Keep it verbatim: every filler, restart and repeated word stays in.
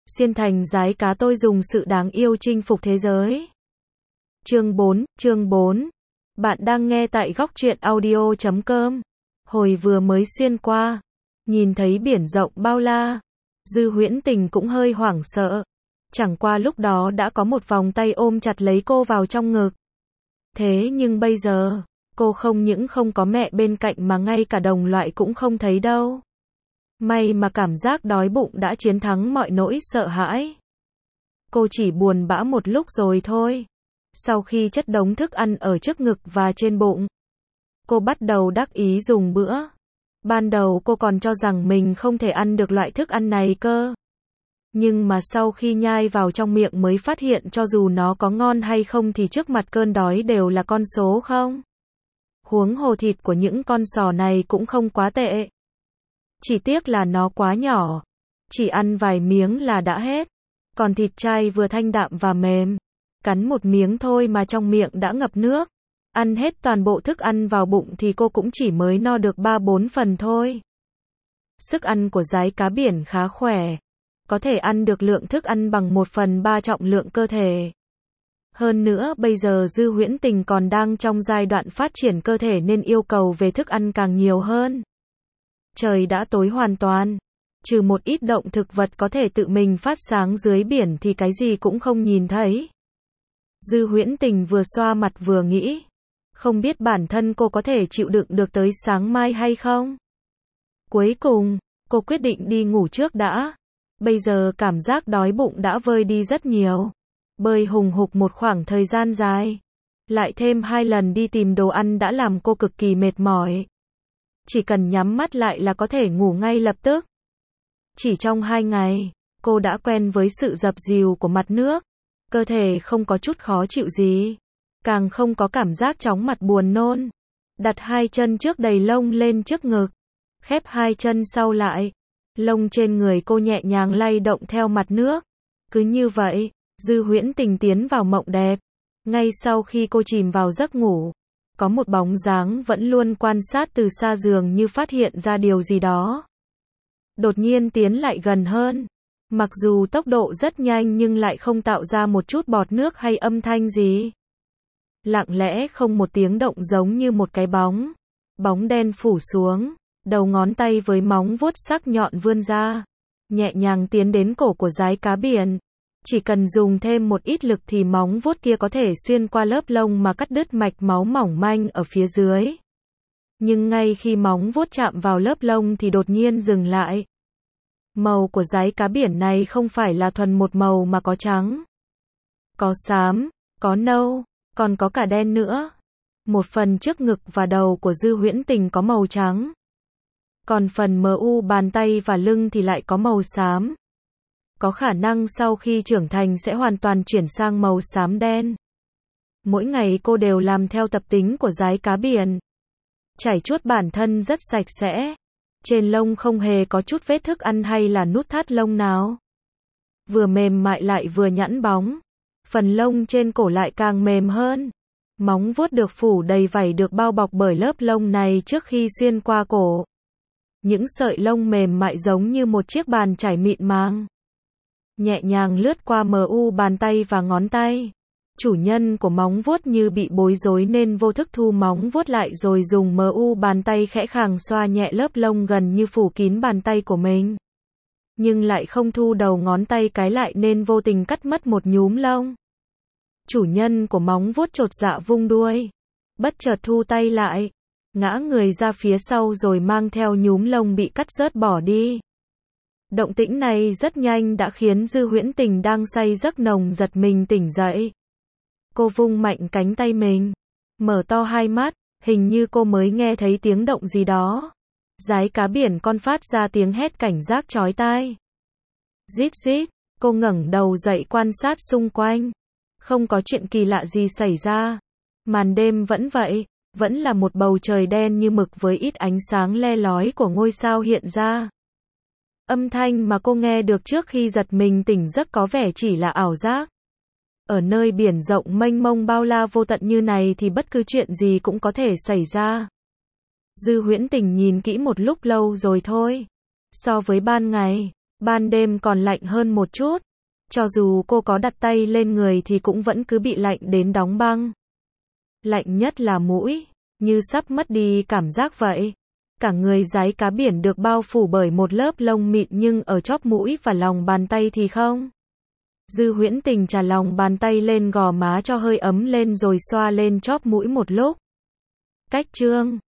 Xuyên thành giái cá tôi dùng sự đáng yêu chinh phục thế giới. Chương bốn, chương bốn. Bạn đang nghe tại góc truyện audio chấm com. Hồi vừa mới xuyên qua, nhìn thấy biển rộng bao la, Dư Huyễn Tình cũng hơi hoảng sợ. Chẳng qua lúc đó đã có một vòng tay ôm chặt lấy cô vào trong ngực. Thế nhưng bây giờ, cô không những không có mẹ bên cạnh mà ngay cả đồng loại cũng không thấy đâu. May mà cảm giác đói bụng đã chiến thắng mọi nỗi sợ hãi. Cô chỉ buồn bã một lúc rồi thôi. Sau khi chất đống thức ăn ở trước ngực và trên bụng, cô bắt đầu đắc ý dùng bữa. Ban đầu cô còn cho rằng mình không thể ăn được loại thức ăn này cơ. Nhưng mà sau khi nhai vào trong miệng mới phát hiện cho dù nó có ngon hay không thì trước mặt cơn đói đều là con số không. Huống hồ thịt của những con sò này cũng không quá tệ. Chỉ tiếc là nó quá nhỏ. Chỉ ăn vài miếng là đã hết. Còn thịt chay vừa thanh đạm và mềm. Cắn một miếng thôi mà trong miệng đã ngập nước. Ăn hết toàn bộ thức ăn vào bụng thì cô cũng chỉ mới no được ba bốn phần thôi. Sức ăn của giái cá biển khá khỏe. Có thể ăn được lượng thức ăn bằng một phần ba trọng lượng cơ thể. Hơn nữa bây giờ Dư Huyễn Tình còn đang trong giai đoạn phát triển cơ thể nên yêu cầu về thức ăn càng nhiều hơn. Trời đã tối hoàn toàn. Trừ một ít động thực vật có thể tự mình phát sáng dưới biển thì cái gì cũng không nhìn thấy. Dư Huyễn Tình vừa xoa mặt vừa nghĩ. Không biết bản thân cô có thể chịu đựng được tới sáng mai hay không? Cuối cùng, cô quyết định đi ngủ trước đã. Bây giờ cảm giác đói bụng đã vơi đi rất nhiều. Bơi hùng hục một khoảng thời gian dài. Lại thêm hai lần đi tìm đồ ăn đã làm cô cực kỳ mệt mỏi. Chỉ cần nhắm mắt lại là có thể ngủ ngay lập tức. Chỉ trong hai ngày, cô đã quen với sự dập dìu của mặt nước. Cơ thể không có chút khó chịu gì. Càng không có cảm giác chóng mặt buồn nôn. Đặt hai chân trước đầy lông lên trước ngực. Khép hai chân sau lại. Lông trên người cô nhẹ nhàng lay động theo mặt nước. Cứ như vậy, Dư Huyễn Tình tiến vào mộng đẹp. Ngay sau khi cô chìm vào giấc ngủ, có một bóng dáng vẫn luôn quan sát từ xa dường như phát hiện ra điều gì đó. Đột nhiên tiến lại gần hơn. Mặc dù tốc độ rất nhanh nhưng lại không tạo ra một chút bọt nước hay âm thanh gì. Lặng lẽ không một tiếng động giống như một cái bóng. Bóng đen phủ xuống. Đầu ngón tay với móng vuốt sắc nhọn vươn ra. Nhẹ nhàng tiến đến cổ của giái cá biển. Chỉ cần dùng thêm một ít lực thì móng vuốt kia có thể xuyên qua lớp lông mà cắt đứt mạch máu mỏng manh ở phía dưới. Nhưng ngay khi móng vuốt chạm vào lớp lông thì đột nhiên dừng lại. Màu của giái cá biển này không phải là thuần một màu mà có trắng, có xám, có nâu, còn có cả đen nữa. Một phần trước ngực và đầu của Dư Huyễn Tình có màu trắng. Còn phần mờ u bàn tay và lưng thì lại có màu xám. Có khả năng sau khi trưởng thành sẽ hoàn toàn chuyển sang màu xám đen. Mỗi ngày cô đều làm theo tập tính của giái cá biển. Chải chuốt bản thân rất sạch sẽ. Trên lông không hề có chút vết thức ăn hay là nút thắt lông nào. Vừa mềm mại lại vừa nhẵn bóng. Phần lông trên cổ lại càng mềm hơn. Móng vuốt được phủ đầy vảy được bao bọc bởi lớp lông này trước khi xuyên qua cổ. Những sợi lông mềm mại giống như một chiếc bàn chải mịn màng. Nhẹ nhàng lướt qua mờ u bàn tay và ngón tay. Chủ nhân của móng vuốt như bị bối rối nên vô thức thu móng vuốt lại rồi dùng mờ u bàn tay khẽ khàng xoa nhẹ lớp lông gần như phủ kín bàn tay của mình. Nhưng lại không thu đầu ngón tay cái lại nên vô tình cắt mất một nhúm lông. Chủ nhân của móng vuốt chột dạ vung đuôi. Bất chợt thu tay lại. Ngã người ra phía sau rồi mang theo nhúm lông bị cắt rớt bỏ đi. Động tĩnh này rất nhanh đã khiến Dư Huyễn Tình đang say giấc nồng giật mình tỉnh dậy. Cô vung mạnh cánh tay mình. Mở to hai mắt, hình như cô mới nghe thấy tiếng động gì đó. Giái cá biển con phát ra tiếng hét cảnh giác chói tai. Rít rít, cô ngẩng đầu dậy quan sát xung quanh. Không có chuyện kỳ lạ gì xảy ra. Màn đêm vẫn vậy, vẫn là một bầu trời đen như mực với ít ánh sáng le lói của ngôi sao hiện ra. Âm thanh mà cô nghe được trước khi giật mình tỉnh giấc có vẻ chỉ là ảo giác. Ở nơi biển rộng mênh mông bao la vô tận như này thì bất cứ chuyện gì cũng có thể xảy ra. Dư Huyễn Tình nhìn kỹ một lúc lâu rồi thôi. So với ban ngày, Ban đêm còn lạnh hơn một chút. Cho dù cô có đặt tay lên người thì cũng vẫn cứ bị lạnh đến đóng băng. Lạnh nhất là mũi, như sắp mất đi cảm giác vậy. Cả người dáy cá biển được bao phủ bởi một lớp lông mịn nhưng ở chóp mũi và lòng bàn tay thì không. Dư Huyễn Tình chà lòng bàn tay lên gò má cho hơi ấm lên rồi xoa lên chóp mũi một lúc. Cách chương